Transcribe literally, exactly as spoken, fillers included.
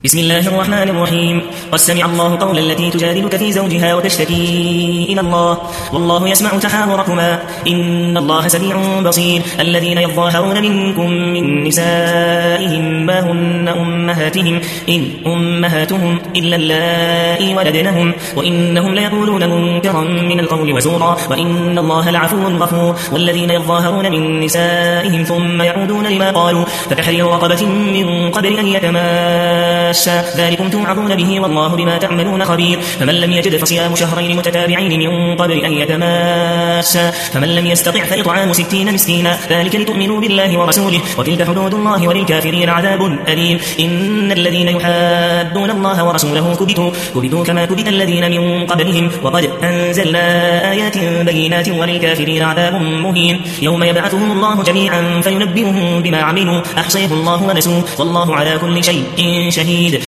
بسم الله الرحمن الرحيم. قد سمع الله قول التي تجادلك في زوجها وتشتكي إلى الله والله يسمع تحاوركما إن الله سميع بصير. الذين يظاهرون منكم من نسائهم ما هن أمهاتهم إن أمهاتهم إلا اللائي ولدنهم وإنهم ليقولون منكرا من القول وزورا وإن الله لعفو غفور. والذين يظاهرون من نسائهم ثم يعودون لما قالوا فتحرير رقبة من قبل أن يتماسا ذلكم توعظون به والله بما تعملون خبير. فمن لم يجد فصيام شهرين متتابعين من قبل أن يتماسا فمن لم يستطع فإطعام ستين مسكينا ذلك لتؤمنوا بالله ورسوله وتلك حدود الله وللكافرين عذاب أليم. إن الذين يحادون الله ورسوله كبتوا كبتوا كما كبت الذين من قبلهم وقد أنزلنا آيات بينات وللكافرين عذاب مهين. يوم يبعثهم الله جميعا فينبئهم بما عملوا أحصيه الله ونسوه والله على كل شيء شهيد.